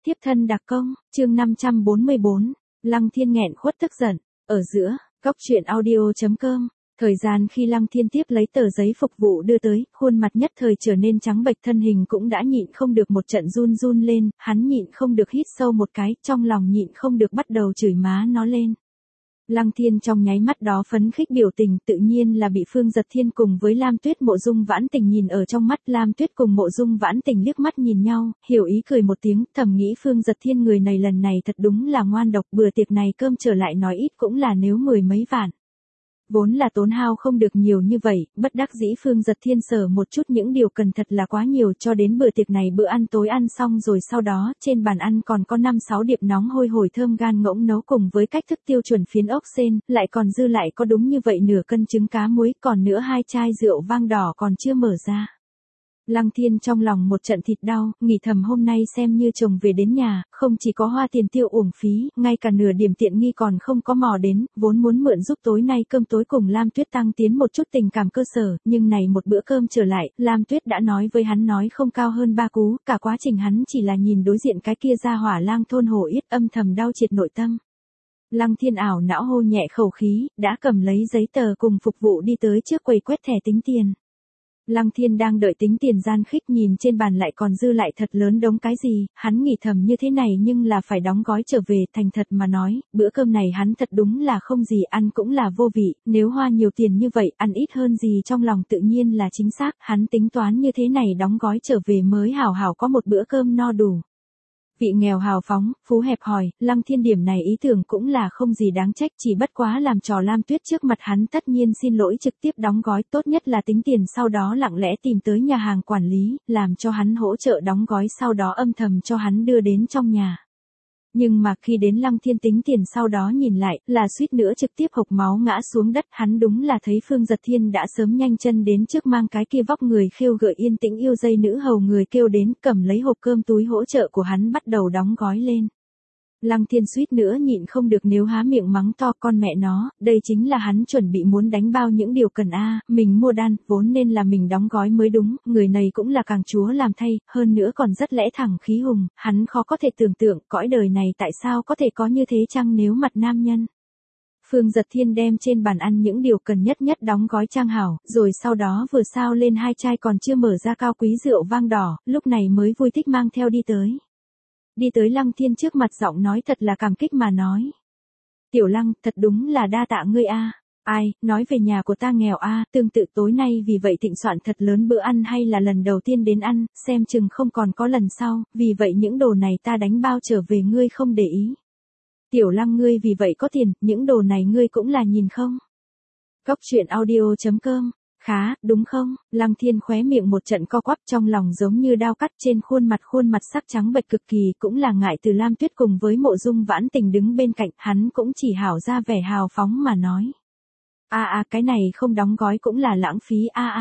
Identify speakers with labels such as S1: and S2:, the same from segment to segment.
S1: Tiếp thân đặc công, chương 544, Lăng Thiên nghẹn khuất tức giận, ở giữa, góc truyện audio.com. Thời gian khi Lăng Thiên tiếp lấy tờ giấy phục vụ đưa tới, khuôn mặt nhất thời trở nên trắng bệch, thân hình cũng đã nhịn không được một trận run run lên, hắn nhịn không được hít sâu một cái, trong lòng nhịn không được bắt đầu chửi má nó lên. Lăng Thiên trong nháy mắt đó phấn khích biểu tình, tự nhiên là bị Phương Giật Thiên cùng với Lam Tuyết Mộ Dung Vãn Tình nhìn ở trong mắt. Lam Tuyết cùng Mộ Dung Vãn Tình liếc mắt nhìn nhau, hiểu ý cười một tiếng, thầm nghĩ Phương Giật Thiên người này lần này thật đúng là ngoan độc, bữa tiệc này cơm trở lại nói ít cũng là nếu 10 mấy vạn. Vốn là tốn hao không được nhiều như vậy, bất đắc dĩ Phương Giật Thiên sở một chút những điều cần thật là quá nhiều, cho đến bữa tiệc này bữa ăn tối ăn xong rồi, sau đó trên bàn ăn còn có 5-6 điệp nóng hôi hổi thơm gan ngỗng nấu cùng với cách thức tiêu chuẩn phiến ốc sên, lại còn dư lại có đúng như vậy nửa cân trứng cá muối, còn nữa 2 chai rượu vang đỏ còn chưa mở ra. Lăng Thiên trong lòng một trận thịt đau, nghĩ thầm hôm nay xem như chồng về đến nhà, không chỉ có hoa tiền tiêu uổng phí, ngay cả nửa điểm tiện nghi còn không có mò đến, vốn muốn mượn giúp tối nay cơm tối cùng Lam Tuyết tăng tiến một chút tình cảm cơ sở, nhưng này một bữa cơm trở lại, Lam Tuyết đã nói với hắn nói không cao hơn 3 cú, cả quá trình hắn chỉ là nhìn đối diện cái kia ra hỏa lang thôn hổ yết, âm thầm đau triệt nội tâm. Lăng Thiên ảo não hô nhẹ khẩu khí, đã cầm lấy giấy tờ cùng phục vụ đi tới trước quầy quét thẻ tính tiền. Lăng Thiên đang đợi tính tiền gian khích, nhìn trên bàn lại còn dư lại thật lớn đống cái gì, hắn nghĩ thầm như thế này nhưng là phải đóng gói trở về, thành thật mà nói, bữa cơm này hắn thật đúng là không gì ăn cũng là vô vị, nếu hoa nhiều tiền như vậy, ăn ít hơn gì trong lòng tự nhiên là chính xác, hắn tính toán như thế này đóng gói trở về mới hảo hảo có một bữa cơm no đủ. Vị nghèo hào phóng, phú hẹp hòi, Lăng Thiên điểm này ý tưởng cũng là không gì đáng trách, chỉ bất quá làm trò Lam Tuyết trước mặt hắn, tất nhiên xin lỗi trực tiếp đóng gói, tốt nhất là tính tiền sau đó lặng lẽ tìm tới nhà hàng quản lý, làm cho hắn hỗ trợ đóng gói, sau đó âm thầm cho hắn đưa đến trong nhà. Nhưng mà khi đến Lăng Thiên tính tiền sau đó nhìn lại, là suýt nữa trực tiếp hộc máu ngã xuống đất, hắn đúng là thấy Phương Giật Thiên đã sớm nhanh chân đến trước, mang cái kia vóc người khêu gợi yên tĩnh yêu dây nữ hầu người kêu đến, cầm lấy hộp cơm túi hỗ trợ của hắn bắt đầu đóng gói lên. Lăng Thiên suýt nữa nhịn không được nếu há miệng mắng to, con mẹ nó, đây chính là hắn chuẩn bị muốn đánh bao những điều cần mình mua đan, vốn nên là mình đóng gói mới đúng, người này cũng là càng chúa làm thay, hơn nữa còn rất lẽ thẳng khí hùng, hắn khó có thể tưởng tượng, cõi đời này tại sao có thể có như thế chăng nếu mặt nam nhân. Phương Giật Thiên đem trên bàn ăn những điều cần nhất đóng gói trang hảo, rồi sau đó vừa sao lên 2 chai còn chưa mở ra cao quý rượu vang đỏ, lúc này mới vui thích mang theo đi tới. Đi tới Lăng Thiên trước mặt, giọng nói thật là cảm kích mà nói. Tiểu Lăng, thật đúng là đa tạ ngươi Ai, nói về nhà của ta nghèo tương tự tối nay vì vậy thịnh soạn thật lớn bữa ăn, hay là lần đầu tiên đến ăn, xem chừng không còn có lần sau, vì vậy những đồ này ta đánh bao trở về, ngươi không để ý. Tiểu Lăng, ngươi vì vậy có tiền, những đồ này ngươi cũng là nhìn không? Góc truyện audio.com. Khá, đúng không? Lăng Thiên khóe miệng một trận co quắp, trong lòng giống như đao cắt, trên khuôn mặt sắc trắng bệch cực kỳ, cũng là ngại từ Lam Tuyết cùng với Mộ Dung Vãn Tình đứng bên cạnh, hắn cũng chỉ hảo ra vẻ hào phóng mà nói. Cái này không đóng gói cũng là lãng phí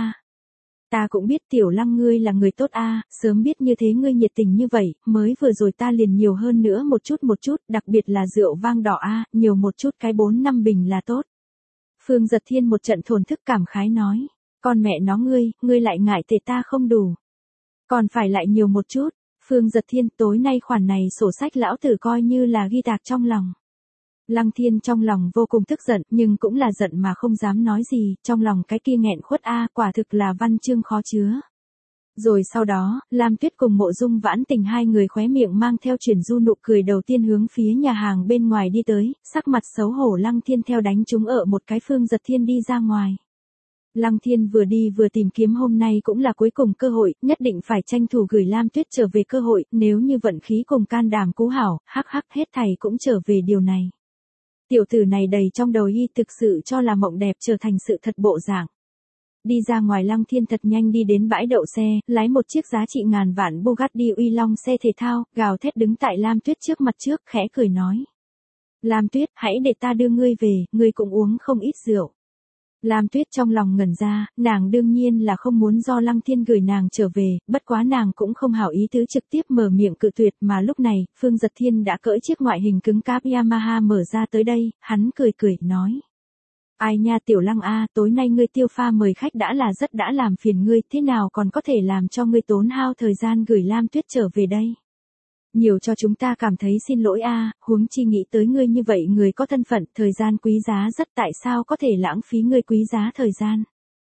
S1: Ta cũng biết Tiểu Lăng ngươi là người tốt sớm biết như thế ngươi nhiệt tình như vậy, mới vừa rồi ta liền nhiều hơn nữa một chút, đặc biệt là rượu vang đỏ nhiều một chút, cái 4-5 bình là tốt. Phương Giật Thiên một trận thổn thức cảm khái nói, con mẹ nó ngươi lại ngại tệ ta không đủ. Còn phải lại nhiều một chút, Phương Giật Thiên, tối nay khoản này sổ sách lão tử coi như là ghi tạc trong lòng. Lăng Thiên trong lòng vô cùng tức giận, nhưng cũng là giận mà không dám nói gì, trong lòng cái kia nghẹn khuất quả thực là văn chương khó chứa. Rồi sau đó, Lam Tuyết cùng Mộ Dung Vãn Tình hai người khóe miệng mang theo chuyển du nụ cười đầu tiên hướng phía nhà hàng bên ngoài đi tới, sắc mặt xấu hổ Lăng Thiên theo đánh trúng ở một cái Phương Giật Thiên đi ra ngoài. Lăng Thiên vừa đi vừa tìm kiếm hôm nay cũng là cuối cùng cơ hội, nhất định phải tranh thủ gửi Lam Tuyết trở về cơ hội, nếu như vận khí cùng can đảm cú hảo, hết thảy cũng trở về điều này. Tiểu tử này đầy trong đầu y thực sự cho là mộng đẹp trở thành sự thật bộ dạng. Đi ra ngoài, Lăng Thiên thật nhanh đi đến bãi đậu xe, lái một chiếc giá trị ngàn vạn Bugatti Uy Long xe thể thao, gào thét đứng tại Lam Tuyết trước mặt trước, khẽ cười nói. Lam Tuyết, hãy để ta đưa ngươi về, ngươi cũng uống không ít rượu. Lam Tuyết trong lòng ngẩn ra, nàng đương nhiên là không muốn do Lăng Thiên gửi nàng trở về, bất quá nàng cũng không hảo ý tứ trực tiếp mở miệng cự tuyệt, mà lúc này, Phương Giật Thiên đã cởi chiếc ngoại hình cứng cáp Yamaha mở ra tới đây, hắn cười nói. Ai nha Tiểu Lăng tối nay ngươi tiêu pha mời khách đã làm phiền ngươi, thế nào còn có thể làm cho ngươi tốn hao thời gian gửi Lam Tuyết trở về đây. Nhiều cho chúng ta cảm thấy xin lỗi a, huống chi nghĩ tới ngươi như vậy người có thân phận, thời gian quý giá rất tại sao có thể lãng phí ngươi quý giá thời gian.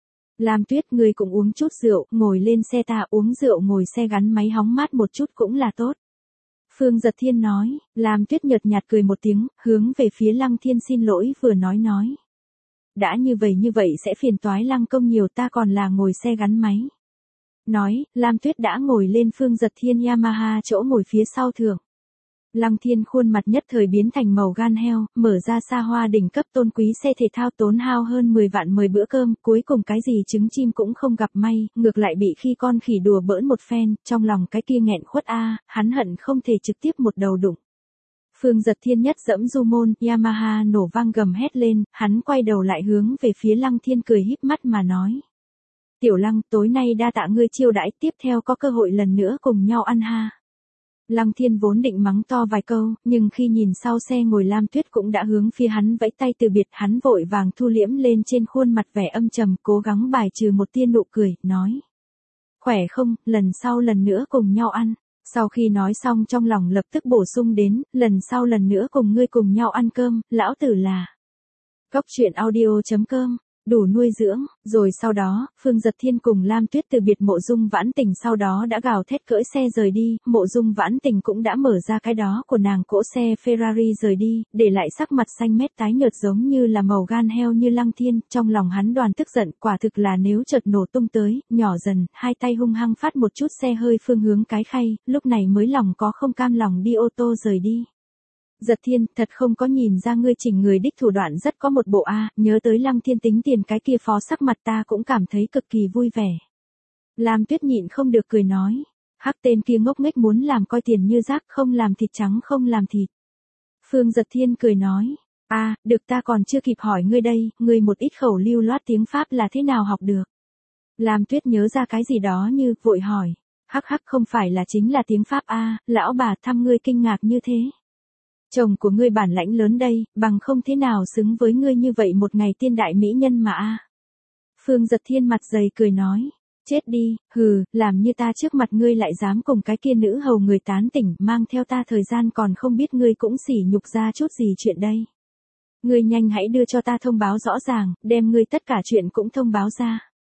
S1: Lam Tuyết ngươi cũng uống chút rượu, ngồi lên xe ta uống rượu ngồi xe gắn máy hóng mát một chút cũng là tốt. Phương Giật Thiên nói, Lam Tuyết nhợt nhạt cười một tiếng, hướng về phía Lăng Thiên xin lỗi vừa nói. Đã như vậy sẽ phiền toái Lăng công nhiều ta còn là ngồi xe gắn máy. Nói, Lam Tuyết đã ngồi lên Phương Giật Thiên Yamaha chỗ ngồi phía sau thượng. Lăng Thiên khuôn mặt nhất thời biến thành màu gan heo, mở ra xa hoa đỉnh cấp tôn quý xe thể thao tốn hao hơn 10 vạn mời bữa cơm, cuối cùng cái gì trứng chim cũng không gặp may, ngược lại bị khi con khỉ đùa bỡn một phen, trong lòng cái kia nghẹn khuất hắn hận không thể trực tiếp một đầu đụng. Phương Giật Thiên nhất dẫm du môn, Yamaha nổ vang gầm hét lên, hắn quay đầu lại hướng về phía Lăng Thiên cười híp mắt mà nói. Tiểu Lăng, tối nay đa tạ ngươi chiêu đãi, tiếp theo có cơ hội lần nữa cùng nhau ăn ha. Lăng Thiên vốn định mắng to vài câu, nhưng khi nhìn sau xe ngồi Lam Tuyết cũng đã hướng phía hắn vẫy tay từ biệt, hắn vội vàng thu liễm lên trên khuôn mặt vẻ âm trầm, cố gắng bài trừ một tia nụ cười, nói. Khỏe không, lần sau lần nữa cùng nhau ăn. Sau khi nói xong trong lòng lập tức bổ sung đến, lần sau lần nữa cùng ngươi cùng nhau ăn cơm, lão tử là. Cóc truyện audio.com đủ nuôi dưỡng, rồi sau đó, Phương Giật Thiên cùng Lam Tuyết từ biệt Mộ Dung Vãn Tình sau đó đã gào thét cưỡi xe rời đi, Mộ Dung Vãn Tình cũng đã mở ra cái đó của nàng cỗ xe Ferrari rời đi, để lại sắc mặt xanh mét tái nhợt giống như là màu gan heo như Lăng Thiên, trong lòng hắn đoàn tức giận, quả thực là nếu chợt nổ tung tới, nhỏ dần, hai tay hung hăng phát một chút xe hơi phương hướng cái khay, lúc này mới lòng có không cam lòng đi ô tô rời đi. Giật Thiên, thật không có nhìn ra ngươi chỉnh người đích thủ đoạn rất có một bộ nhớ tới Lăng Thiên tính tiền cái kia phó sắc mặt ta cũng cảm thấy cực kỳ vui vẻ. Lam Tuyết nhịn không được cười nói, hắc tên kia ngốc nghếch muốn làm coi tiền như rác không làm thịt trắng không làm thịt. Phương Giật Thiên cười nói, được ta còn chưa kịp hỏi ngươi đây, ngươi một ít khẩu lưu loát tiếng Pháp là thế nào học được. Lam Tuyết nhớ ra cái gì đó như, vội hỏi, hắc không phải là chính là tiếng Pháp lão bà thăm ngươi kinh ngạc như thế. Chồng của ngươi bản lãnh lớn đây, bằng không thế nào xứng với ngươi như vậy một ngày tiên đại mỹ nhân mà Phương Giật Thiên mặt dày cười nói, chết đi, làm như ta trước mặt ngươi lại dám cùng cái kia nữ hầu người tán tỉnh, mang theo ta thời gian còn không biết ngươi cũng sỉ nhục ra chút gì chuyện đây. Ngươi nhanh hãy đưa cho ta thông báo rõ ràng, đem ngươi tất cả chuyện cũng thông báo ra.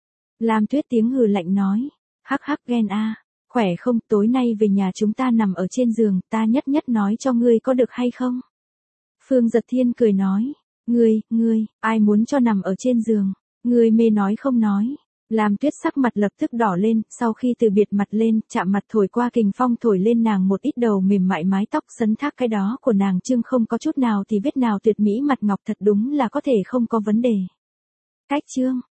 S1: Lam Tuyết tiếng hừ lạnh nói, hắc ghen khỏe không, tối nay về nhà chúng ta nằm ở trên giường, ta nhất nói cho ngươi có được hay không? Phương Giật Thiên cười nói, ngươi, ai muốn cho nằm ở trên giường, ngươi mê nói không nói. Lam Tuyết sắc mặt lập tức đỏ lên, sau khi từ biệt mặt lên, chạm mặt thổi qua kình phong thổi lên nàng một ít đầu mềm mại mái tóc sấn thác cái đó của nàng trưng không có chút nào thì vết nào tuyệt mỹ mặt ngọc thật đúng là có thể không có vấn đề. Cách chương